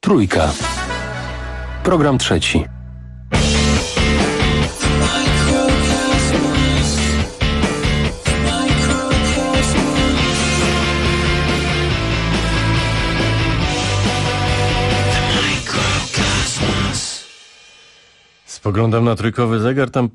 Trójka. Program trzeci. Spoglądam na trójkowy zegar, tam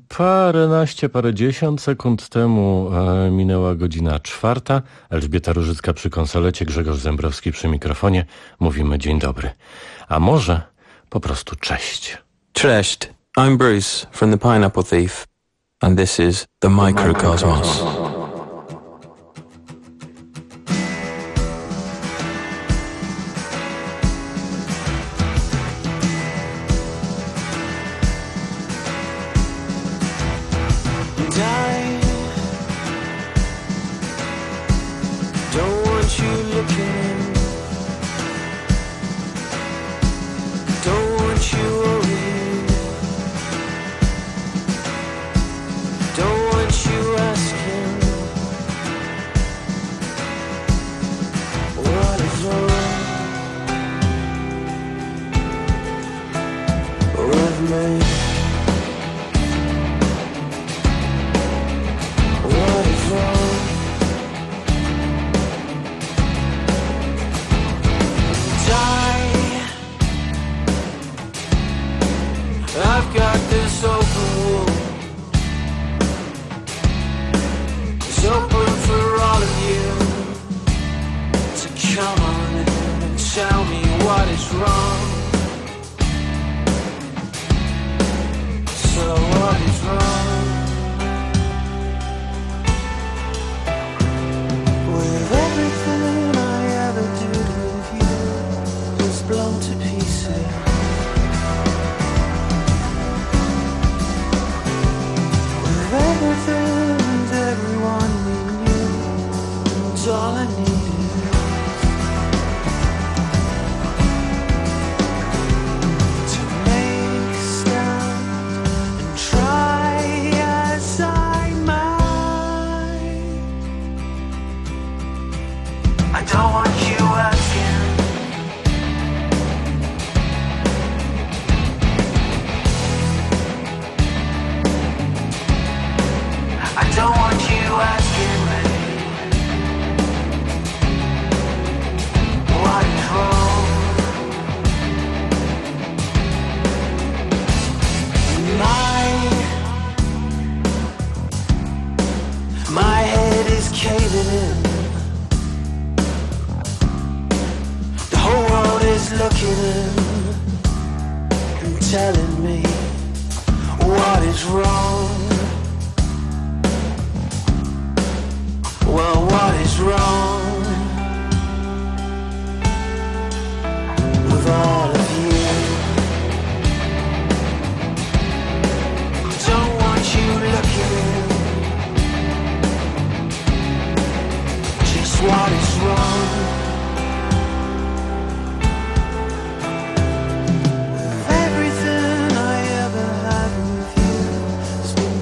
parędziesiąt sekund temu minęła godzina 4. Elżbieta Różycka przy konsolecie, Grzegorz Zembrowski przy mikrofonie. Mówimy dzień dobry. A może po prostu cześć. Cześć, I'm Bruce from the Pineapple Thief and this is The Microcosmos. Everything I ever had with you has been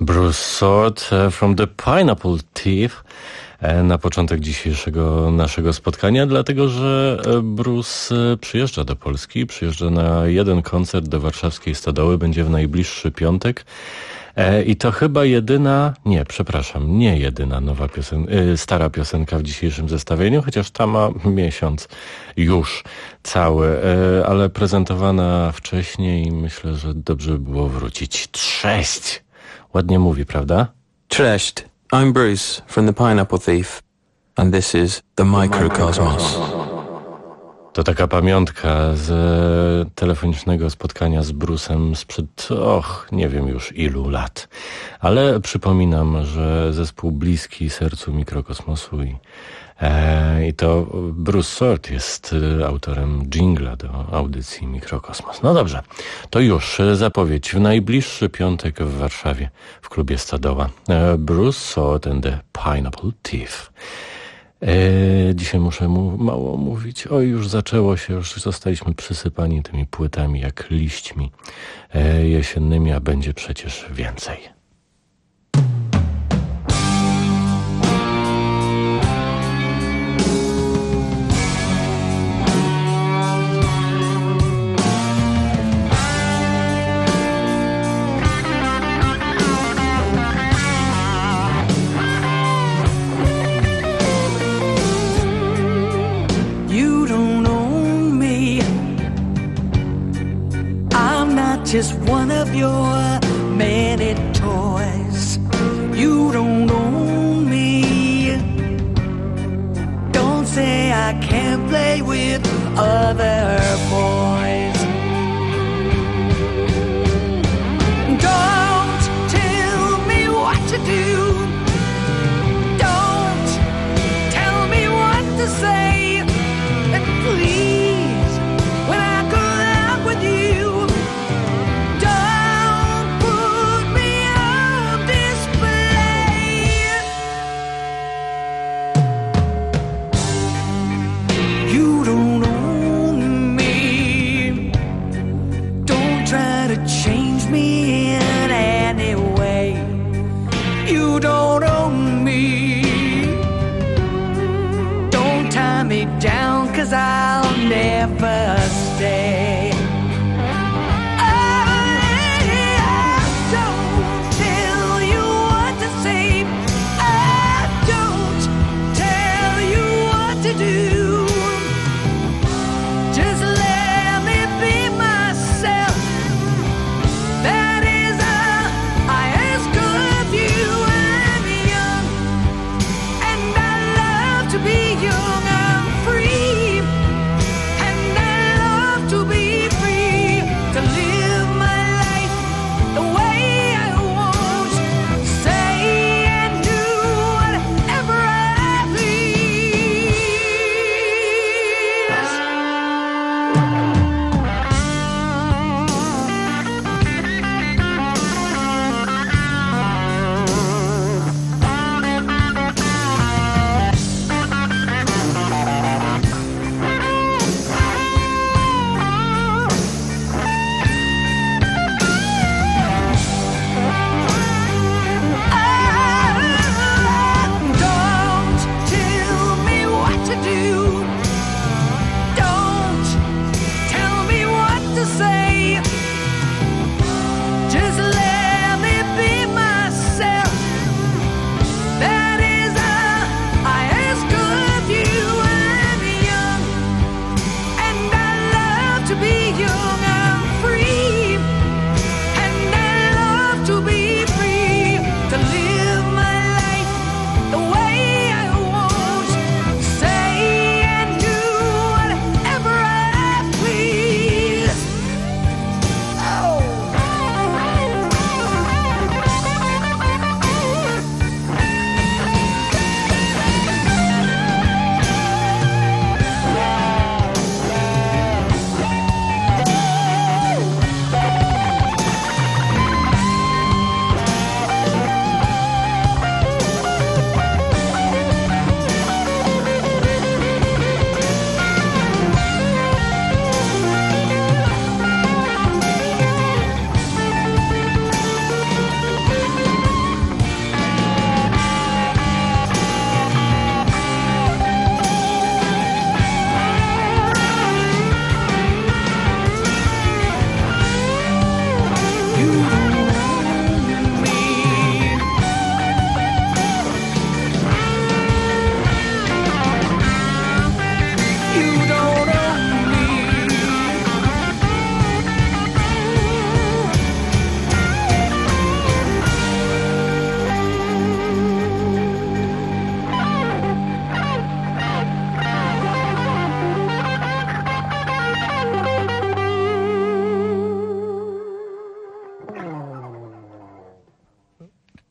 Bruce Sword from the Pineapple Thief na początek dzisiejszego naszego spotkania, dlatego że Bruce przyjeżdża do Polski, przyjeżdża na jeden koncert do warszawskiej Stodoły, będzie w najbliższy piątek. I to chyba nie jedyna nowa stara piosenka w dzisiejszym zestawieniu, chociaż ta ma miesiąc już cały, ale prezentowana wcześniej i myślę, że dobrze by było wrócić. Cześć! Ładnie mówi, prawda? Cześć, I'm Bruce from the Pineapple Thief and this is The Microcosmos. To taka pamiątka z telefonicznego spotkania z Bruce'em sprzed, nie wiem już ilu lat. Ale przypominam, że zespół bliski sercu Mikrokosmosu i to Bruce Sword jest autorem dżingla do audycji Mikrokosmos. No dobrze, to już zapowiedź. W najbliższy piątek w Warszawie w klubie Stodoła. Bruce Sword and the Pineapple Thief. Dzisiaj muszę mało mówić. Już zaczęło się, już zostaliśmy przysypani tymi płytami jak liśćmi jesiennymi, a będzie przecież więcej. Just one of your many toys. You don't own me. Don't say I can't play with other boys. Don't tell me what to do. Don't tell me what to say. And please, when I go out with you, down, 'cause I'll never stay. Don't tell you what to say. Don't tell you what to do. Just let me be myself. That is all I ask of you. I'm young and I love to be young. To be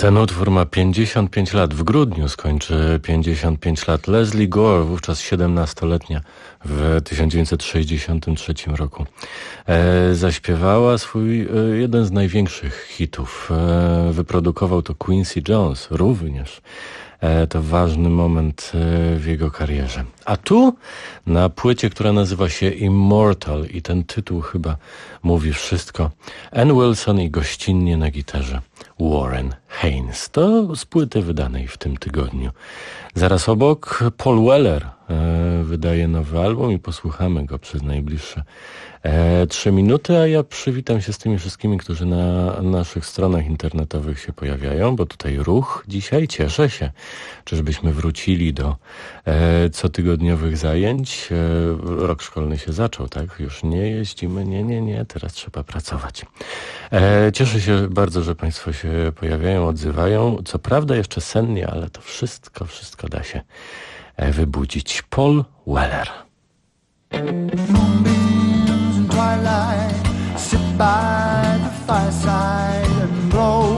Ten utwór ma 55 lat. W grudniu skończy 55 lat. Lesley Gore, wówczas 17-letnia, w 1963 roku zaśpiewała swój jeden z największych hitów. Wyprodukował to Quincy Jones, również. To ważny moment w jego karierze. A tu na płycie, która nazywa się Immortal i ten tytuł chyba mówi wszystko. Ann Wilson i gościnnie na gitarze Warren Haynes. To z płyty wydanej w tym tygodniu. Zaraz obok Paul Weller wydaje nowy album i posłuchamy go przez najbliższe 3 minuty, a ja przywitam się z tymi wszystkimi, którzy na naszych stronach internetowych się pojawiają, bo tutaj ruch dzisiaj, cieszę się, czyżbyśmy wrócili do cotygodniowych zajęć. Rok szkolny się zaczął, tak? Już nie jeździmy, nie, teraz trzeba pracować. Cieszę się bardzo, że Państwo się pojawiają, odzywają. Co prawda jeszcze sennie, ale to wszystko da się wybudzić. Paul Weller. Twilight, sit by the fireside and blow.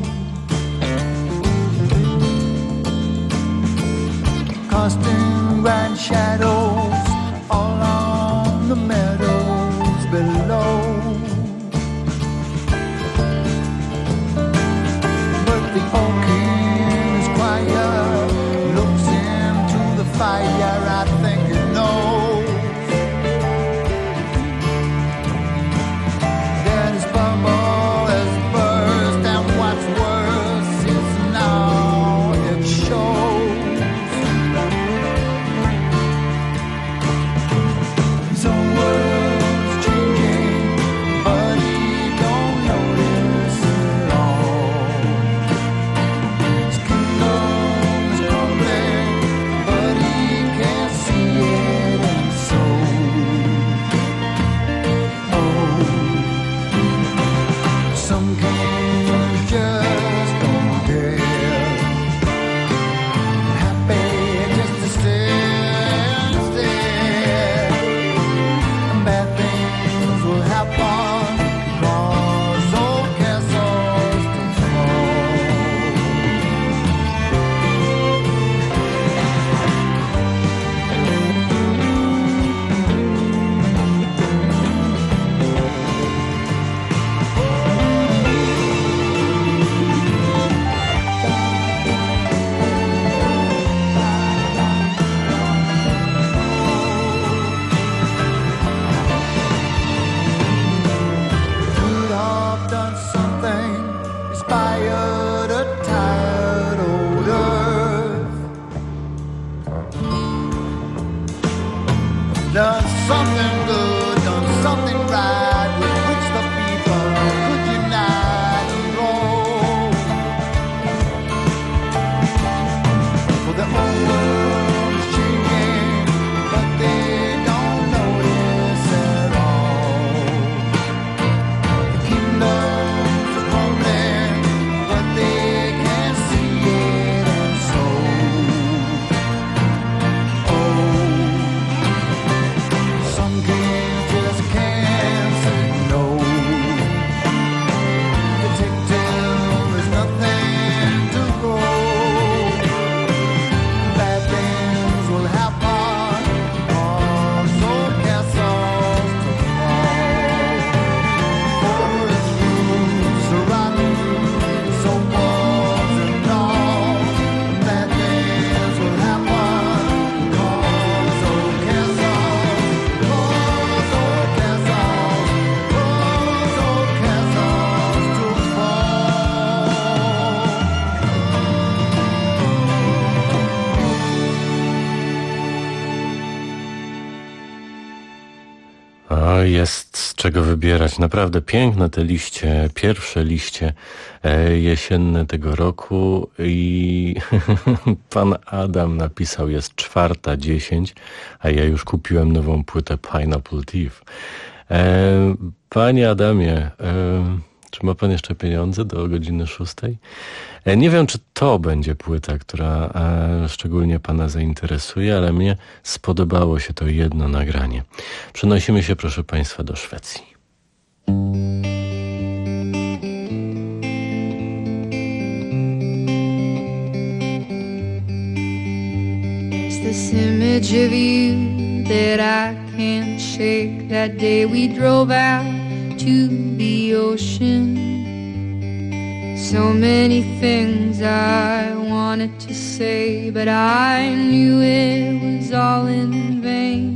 Casting grand shadows all on the meadows below. But the old king is quiet, looks into the fire, I think it knows. Done something good, done something right, with which the people could unite and grow. For the whole world is changing, but they don't notice at all. The kingdoms are crumbling, but they can't see it, and so some kings just can't say no. The tick till there's nothing to go. Bad things will happen, cause old castles to fall. Forest roofs around so walls and all. Bad things will happen, cause old castles. O, jest z czego wybierać. Naprawdę piękne te liście, pierwsze liście jesienne tego roku i pan Adam napisał, jest 4:10, a ja już kupiłem nową płytę Pineapple Thief. Panie Adamie, czy ma pan jeszcze pieniądze do godziny 6? Nie wiem, czy to będzie płyta, która szczególnie pana zainteresuje, ale mnie spodobało się to jedno nagranie. Przenosimy się, proszę państwa, do Szwecji. this image of you that I can't shake. That day we drove out to the ocean. So many things I wanted to say, but I knew it was all in vain.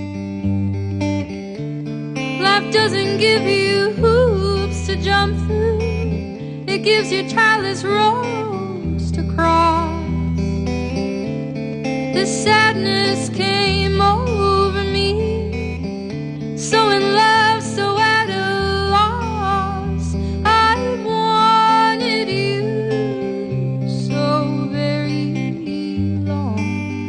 Life doesn't give you hoops to jump through. It gives you tireless roads to cross. The sadness came over me, so in love, so at a loss. I wanted you so very long.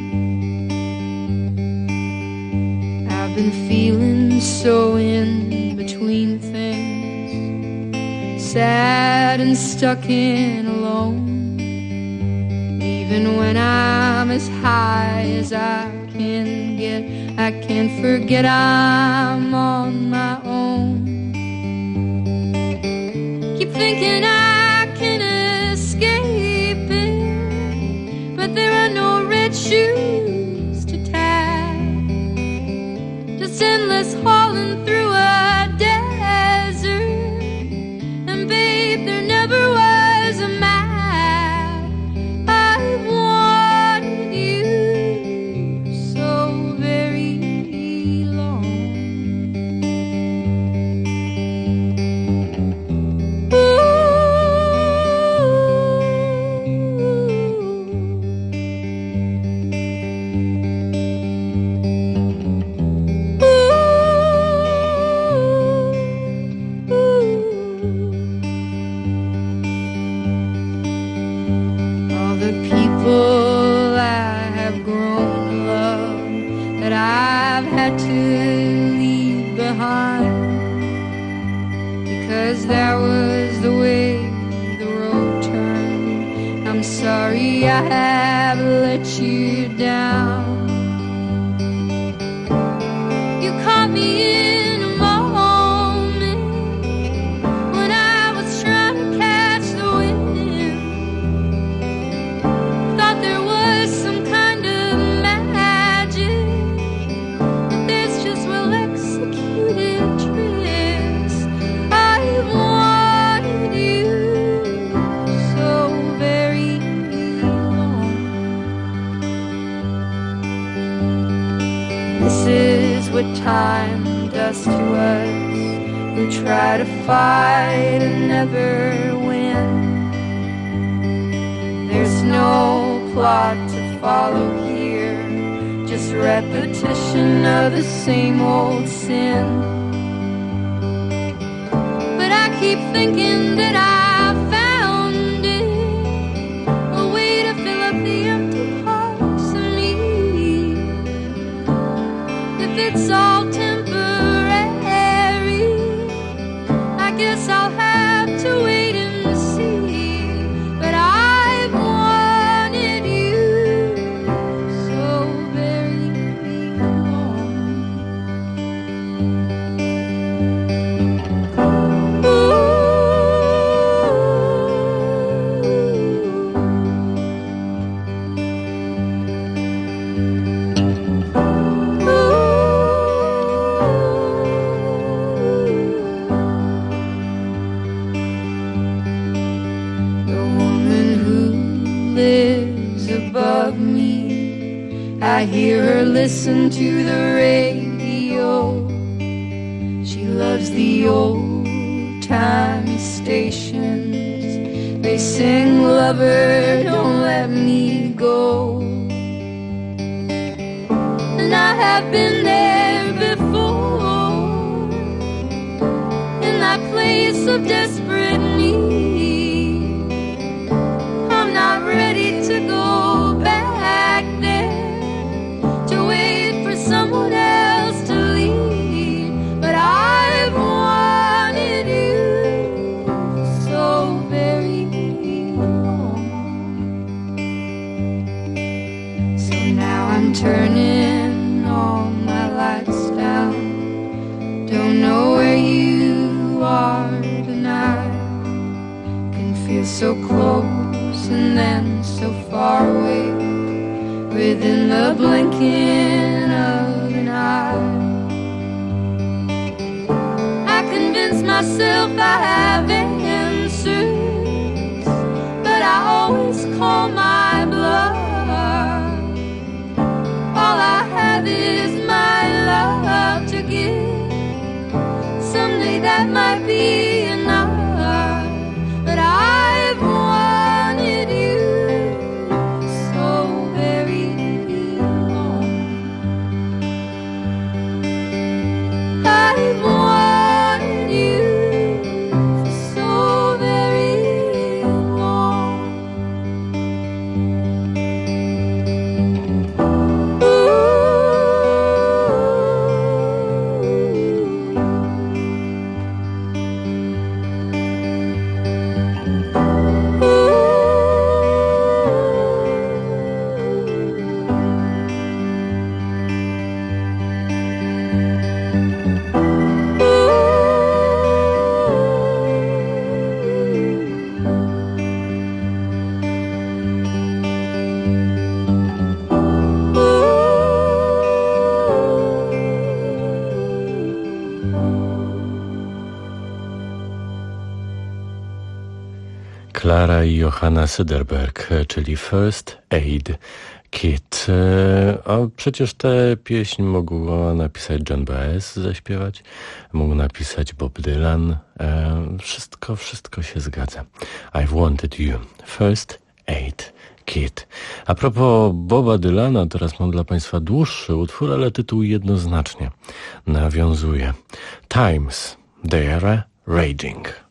I've been feeling so in between things, sad and stuck in alone. Even when I'm as high as I can get, I can't forget I'm on my own. Keep thinking I can escape it, but there are no red shoes to tie. Just endless hauling through a desert, and babe, there never was a map. That was the way the road turned. I'm sorry I have let you down. You caught me in a moment when I was trying to catch the wind. Thought there was some kind of magic, but there's just well executed tricks. I wanted you so very long. This is what time does to us who try to fight and never win. There's no plot to follow here, just repetition of the same old sin. Keep thinking that I found it, a way to fill up the empty parts of me. If it's all temporary, I guess I'll have to wait and see. But I wanted you so very long. I hear her listen to the radio. She loves the old-timey stations. They sing, lover, don't let me go. And I have been there before, in that place of desperate need. I'm not ready to go back there, wait for someone else to lead. But I've wanted you so very long. So now I'm turning all my lights down. Don't know where you are tonight. Can feel so close and then so far away. within the blinking of an eye. I convince myself I have answers, but I always call my bluff. All I have is my love to give. Someday that might be enough, but I've wanted you so very long. I've wanted you for so very long. Klara i Johanna Söderberg, czyli First Aid Kit. A przecież tę pieśń mogła napisać John Baez, zaśpiewać, mógł napisać Bob Dylan. Wszystko się zgadza. I've wanted you. First Aid Kit. A propos Boba Dylana, teraz mam dla Państwa dłuższy utwór, ale tytuł jednoznacznie nawiązuje. Times, they are raging.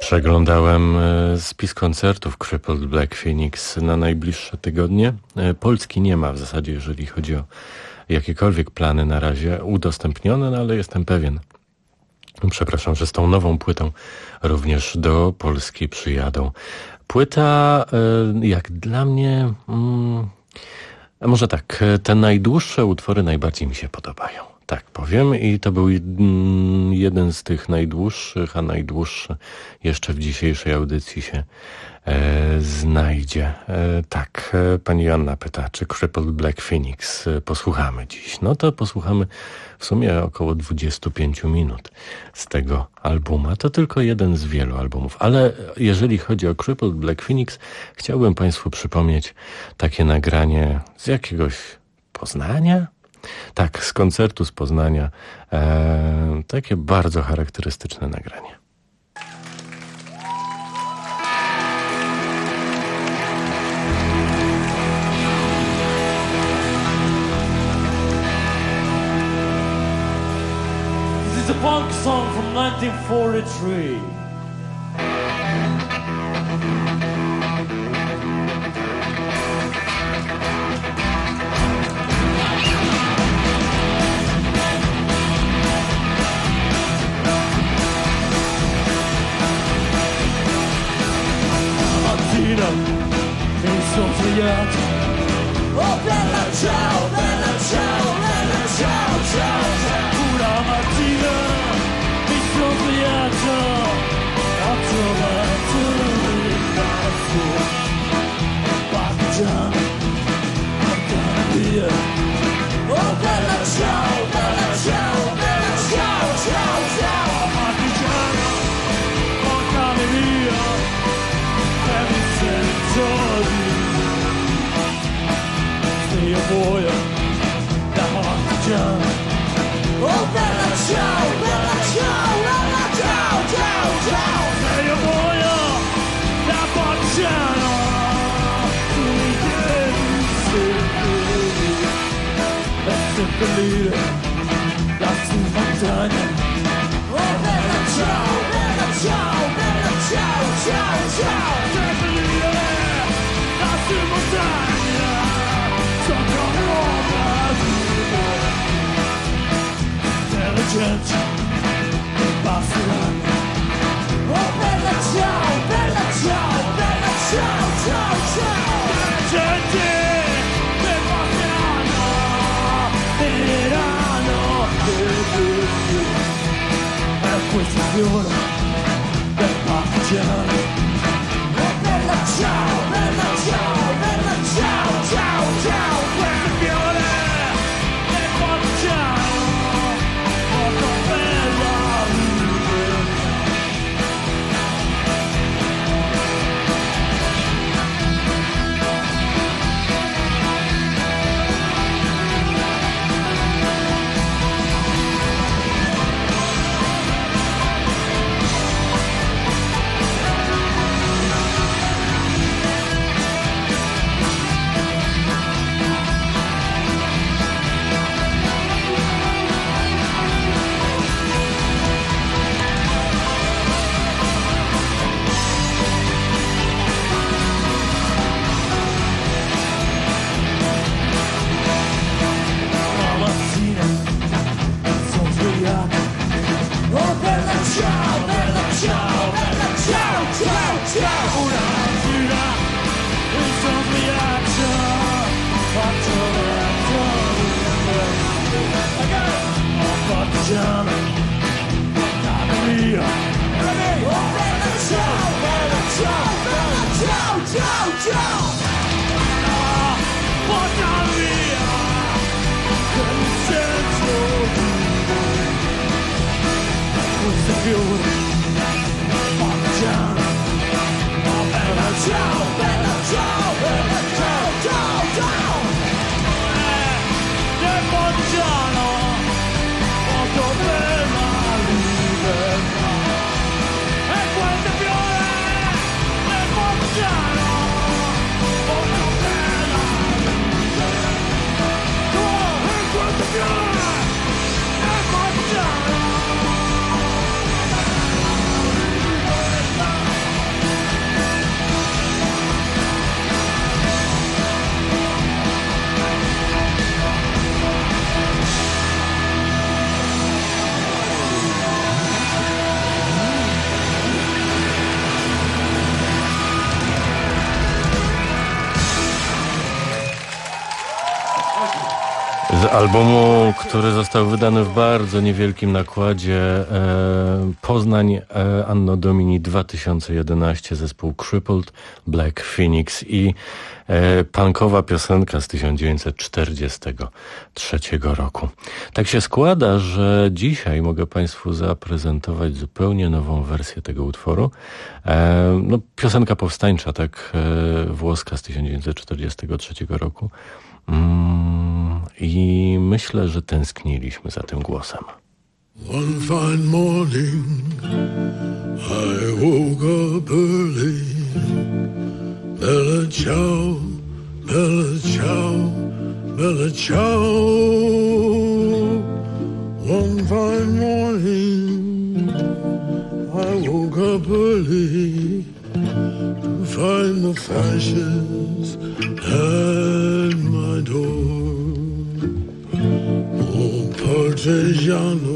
Przeglądałem spis koncertów Crippled Black Phoenix na najbliższe tygodnie. Polski nie ma w zasadzie, jeżeli chodzi o jakiekolwiek plany na razie udostępnione, no ale jestem pewien, przepraszam, że z tą nową płytą również do Polski przyjadą. Płyta, jak dla mnie, może tak, te najdłuższe utwory najbardziej mi się podobają. Tak powiem, i to był jeden z tych najdłuższych, a najdłuższy jeszcze w dzisiejszej audycji się znajdzie. Tak, pani Joanna pyta, czy Crippled Black Phoenix posłuchamy dziś. No to posłuchamy w sumie około 25 minut z tego albuma. To tylko jeden z wielu albumów, ale jeżeli chodzi o Crippled Black Phoenix, chciałbym państwu przypomnieć takie nagranie z jakiegoś Poznania? Tak, z koncertu z Poznania. Takie bardzo charakterystyczne nagranie. This is a punk song from 1943. Oh, bella ciao, bella ciao, bella ciao, ciao, ciao. Una mattina mi sono svegliato, ho trovato il cazzo, partigiano, portami via. Oh, bella ciao, bella ciao, bella ciao, ciao, ciao. Partigiano, portami via, e mi sento di io muoio da partigiano. Oh, bella ciao, bella ciao, bella ciao, ciao, ciao. Se io muoio da partigiano, tu mi devi seppellire e seppellire lassù in montagna. Oh, bella ciao, bella ciao, bella ciao, ciao, ciao. Seppellire lassù in montagna. Gente che passeranno. Oh, bella ciao, bella ciao, bella ciao, ciao, ciao. Gente che passeranno, finiranno e questo fiore del partigiano. Oh, bella ciao, bella ciao, bella ciao, ciao, ciao. Questo fiore del partigiano. albumu, który został wydany w bardzo niewielkim nakładzie. Poznań, Anno Domini 2011, zespół Crippled, Black Phoenix i punkowa piosenka z 1943 roku. Tak się składa, że dzisiaj mogę Państwu zaprezentować zupełnie nową wersję tego utworu. Piosenka powstańcza, tak, włoska z 1943 roku. I myślę, że tęskniliśmy za tym głosem. One fine morning I woke up early. Bella ciao, bella ciao, bella ciao. One fine morning I woke up early to find the fashions at my door. Oh, Partigiano,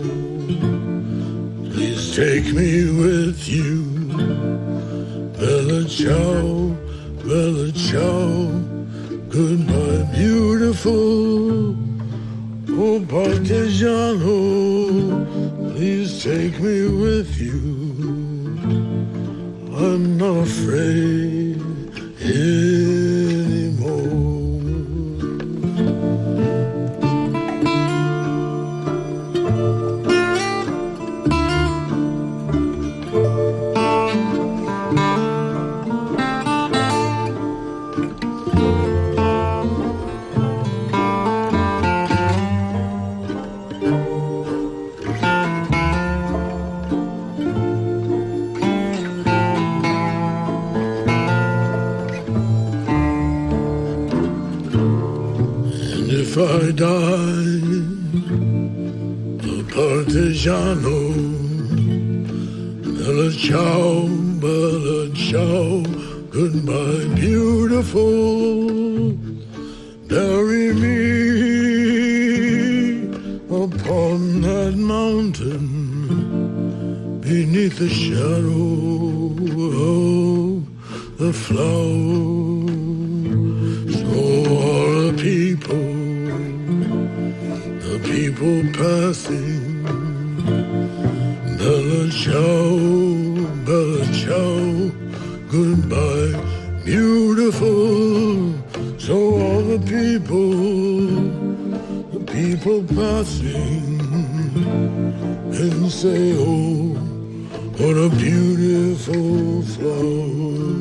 please take me with you. Bella ciao, bella ciao, goodbye beautiful. Oh, Partigiano, please take me with you. I'm not afraid anymore. If I die a partigiano, bella ciao, goodbye beautiful. Bury me upon that mountain beneath the shadow of the flowers. So all the people passing, bella ciao, goodbye beautiful. So all the people passing and say, oh, what a beautiful flower.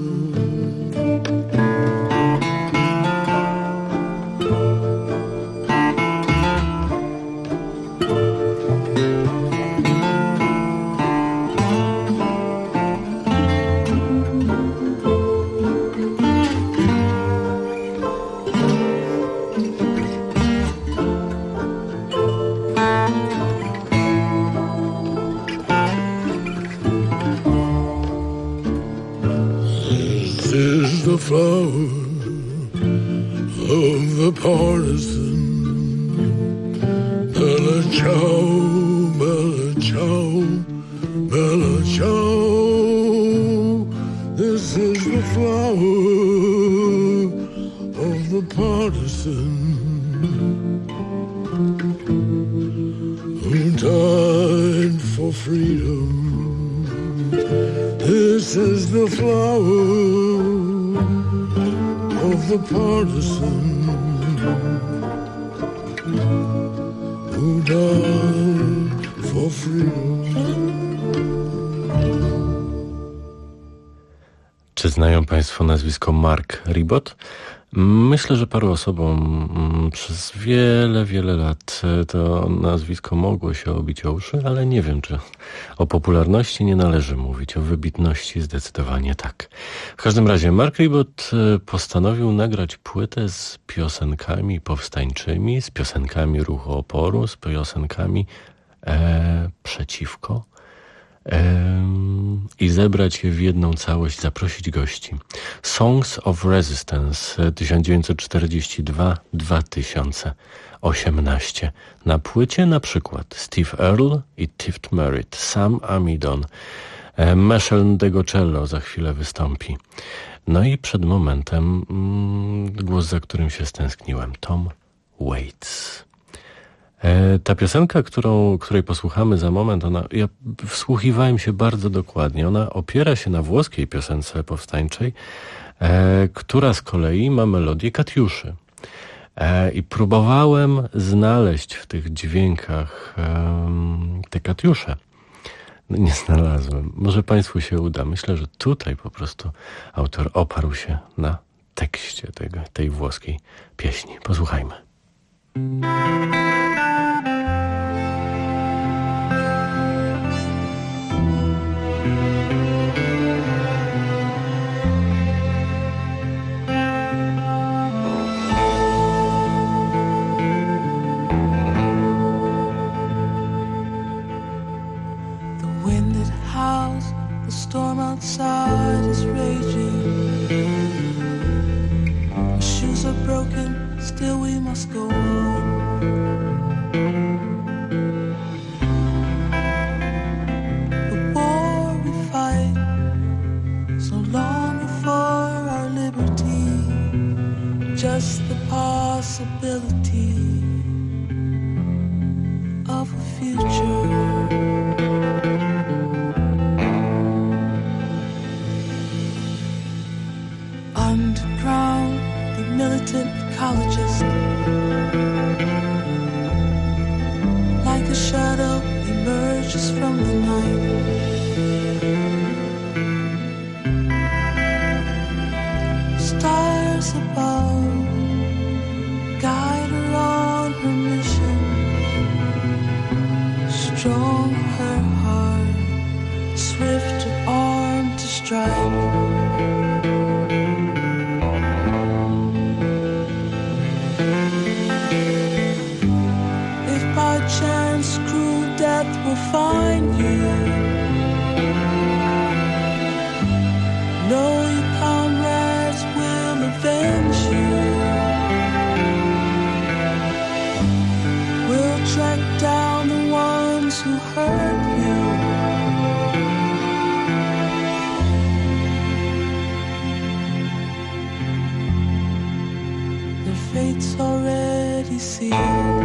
The flower of the partisan. Bella ciao, bella ciao, bella ciao. This is the flower of the partisan who died for freedom. This is the flower of the partisan who died for freedom. Czy znają Państwo nazwisko Mark Ribot? Myślę, że paru osobom przez wiele lat to nazwisko mogło się obić o uszy, ale nie wiem, czy o popularności nie należy mówić, o wybitności zdecydowanie tak. W każdym razie Mark Ribot postanowił nagrać płytę z piosenkami powstańczymi, z piosenkami ruchu oporu, z piosenkami przeciwko i zebrać je w jedną całość, zaprosić gości. Songs of Resistance 1942-2018. Na płycie na przykład Steve Earle i Tift Merritt, Sam Amidon, Meshel Ndegeocello za chwilę wystąpi. No i przed momentem głos, za którym się stęskniłem, Tom Waits. Ta piosenka, której posłuchamy za moment, ja wsłuchiwałem się bardzo dokładnie. Ona opiera się na włoskiej piosence powstańczej, która z kolei ma melodię Katiuszy. I próbowałem znaleźć w tych dźwiękach te Katiusze. Nie znalazłem. Może Państwu się uda. Myślę, że tutaj po prostu autor oparł się na tekście tej włoskiej pieśni. Posłuchajmy. The storm outside is raging. Our shoes are broken, still we must go on. The war we fight, so long before our liberty, just the possibility of a future. Underground, the militant ecologist, like a shadow emerges from the night. Stars above guide her on her mission. Strong her heart, swift her arm to strike. Chance, cruel death will find you. Know your comrades will avenge you. We'll track down the ones who hurt you. Their fate's already sealed.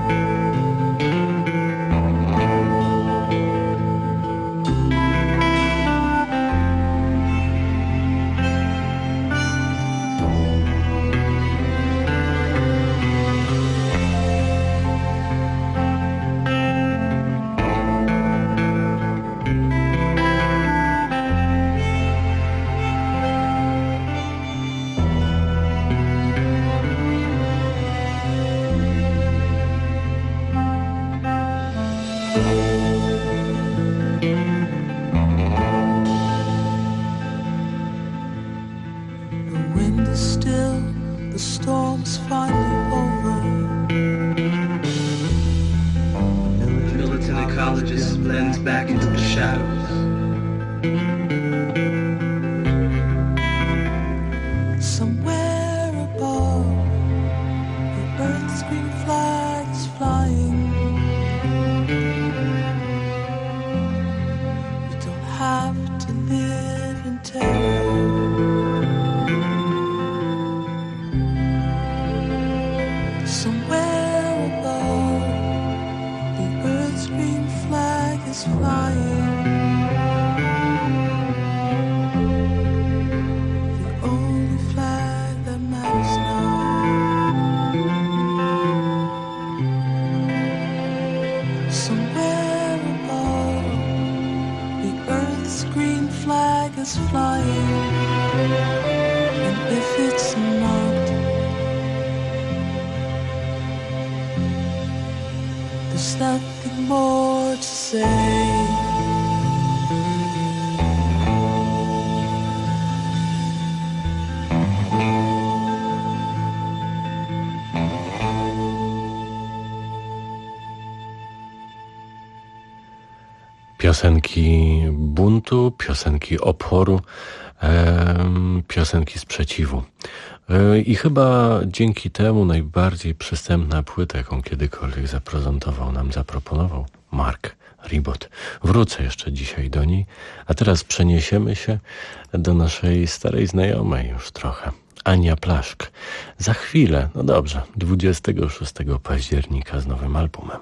Piosenki buntu, piosenki oporu, piosenki sprzeciwu. I chyba dzięki temu najbardziej przystępna płyta, jaką kiedykolwiek zaproponował Mark Ribot. Wrócę jeszcze dzisiaj do niej, a teraz przeniesiemy się do naszej starej znajomej już trochę, Ania Plaszk. Za chwilę, no dobrze, 26 października z nowym albumem.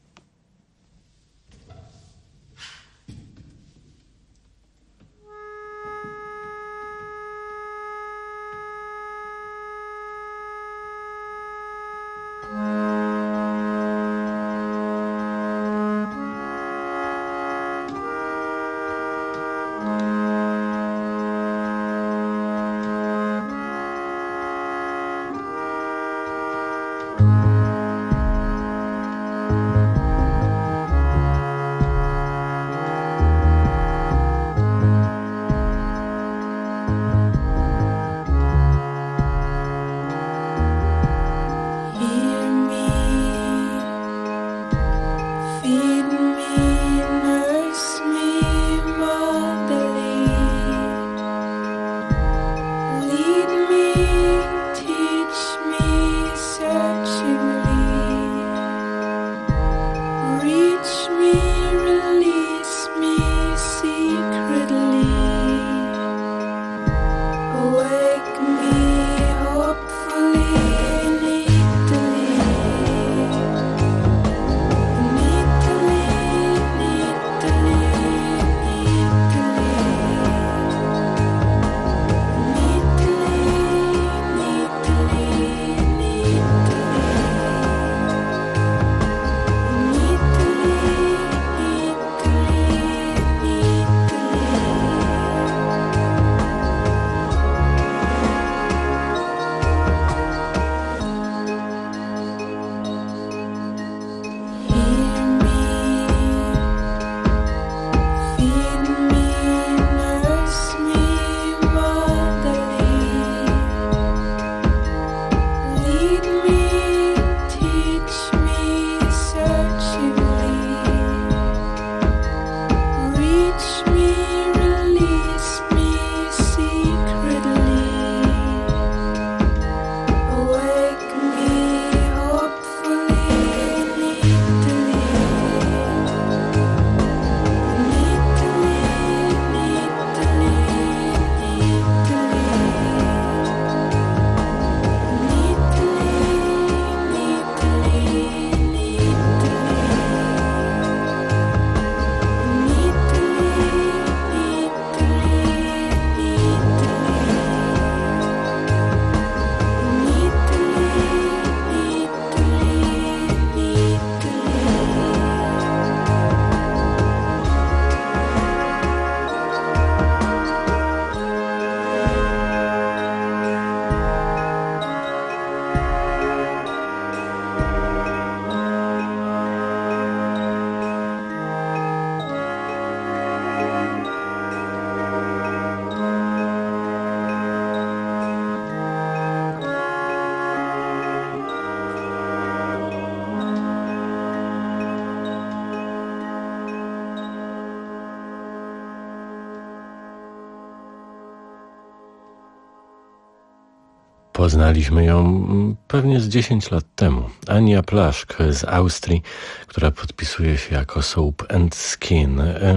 Poznaliśmy ją pewnie z 10 lat temu. Ania Plaszk z Austrii, która podpisuje się jako Soap and Skin.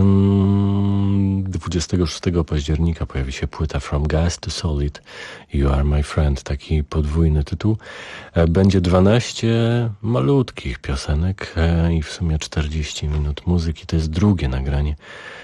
26 października pojawi się płyta From Gas to Solid, You Are My Friend, taki podwójny tytuł. Będzie 12 malutkich piosenek i w sumie 40 minut muzyki. To jest drugie nagranie,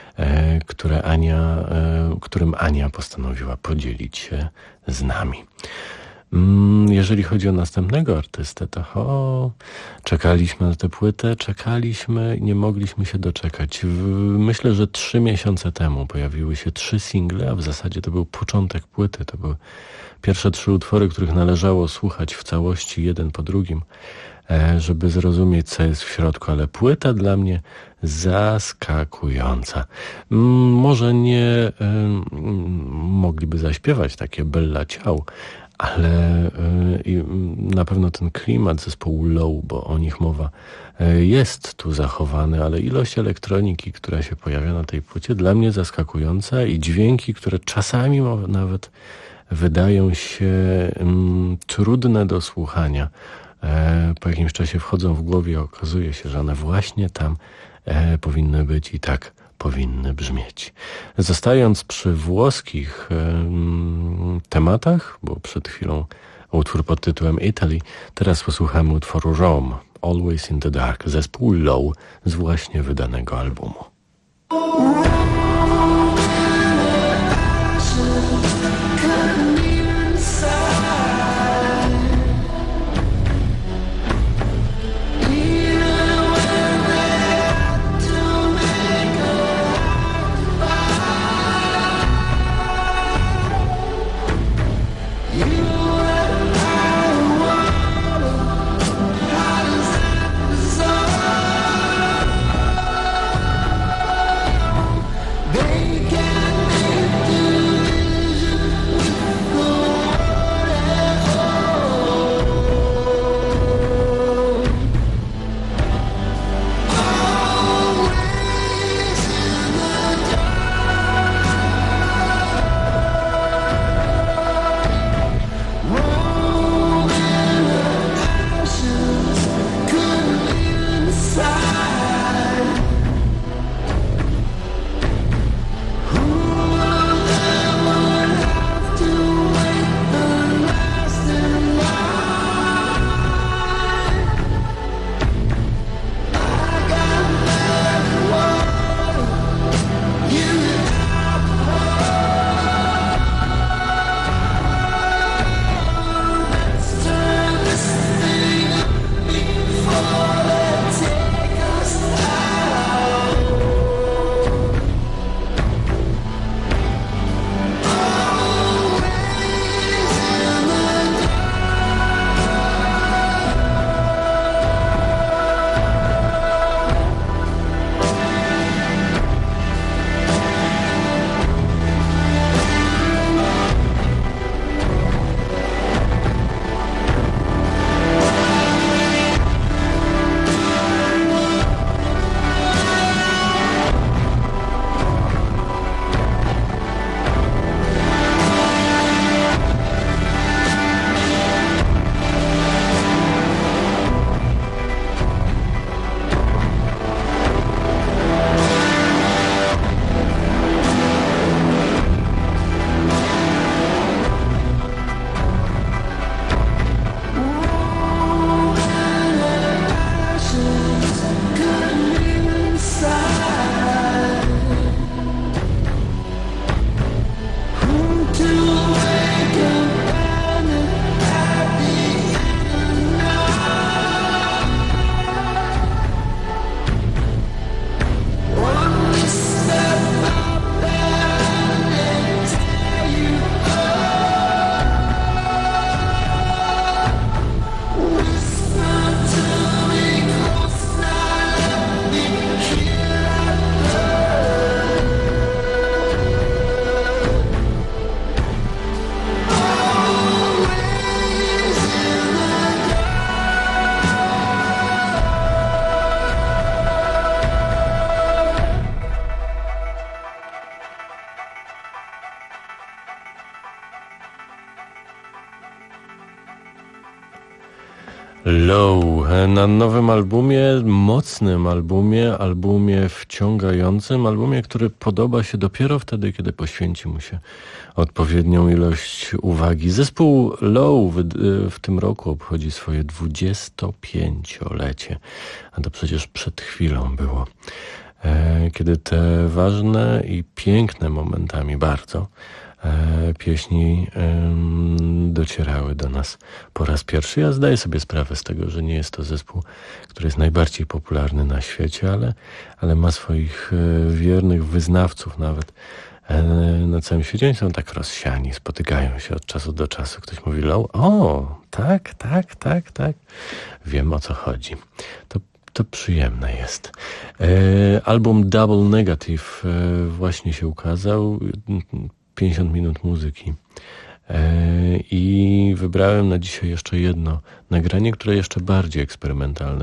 którym Ania postanowiła podzielić się z nami. Jeżeli chodzi o następnego artystę, to czekaliśmy na tę płytę, nie mogliśmy się doczekać. Myślę, że 3 miesiące temu pojawiły się 3 single, a w zasadzie to był początek płyty. To były pierwsze 3 utwory, których należało słuchać w całości, jeden po drugim, żeby zrozumieć, co jest w środku, ale płyta dla mnie zaskakująca. Może nie mogliby zaśpiewać takie Bella Ciao, ale na pewno ten klimat zespołu Low, bo o nich mowa, jest tu zachowany, ale ilość elektroniki, która się pojawia na tej płycie, dla mnie zaskakująca i dźwięki, które czasami nawet wydają się trudne do słuchania. Po jakimś czasie wchodzą w głowie i okazuje się, że one właśnie tam powinny być i tak powinny brzmieć. Zostając przy włoskich tematach, bo przed chwilą utwór pod tytułem Italy, teraz posłuchamy utworu Rome, Always in the Dark, zespół Low z właśnie wydanego albumu. Low na nowym albumie, mocnym albumie wciągającym, albumie, który podoba się dopiero wtedy, kiedy poświęci mu się odpowiednią ilość uwagi. Zespół Low w tym roku obchodzi swoje 25-lecie, a to przecież przed chwilą było, kiedy te ważne i piękne momentami bardzo pieśni docierały do nas po raz pierwszy. Ja zdaję sobie sprawę z tego, że nie jest to zespół, który jest najbardziej popularny na świecie, ale ma swoich wiernych wyznawców nawet na całym świecie. Oni są tak rozsiani, spotykają się od czasu do czasu. Ktoś mówi Low, o, tak, wiem, o co chodzi. To przyjemne jest. Album Double Negative właśnie się ukazał. 50 minut muzyki. I wybrałem na dzisiaj jeszcze jedno nagranie, które jeszcze bardziej eksperymentalne.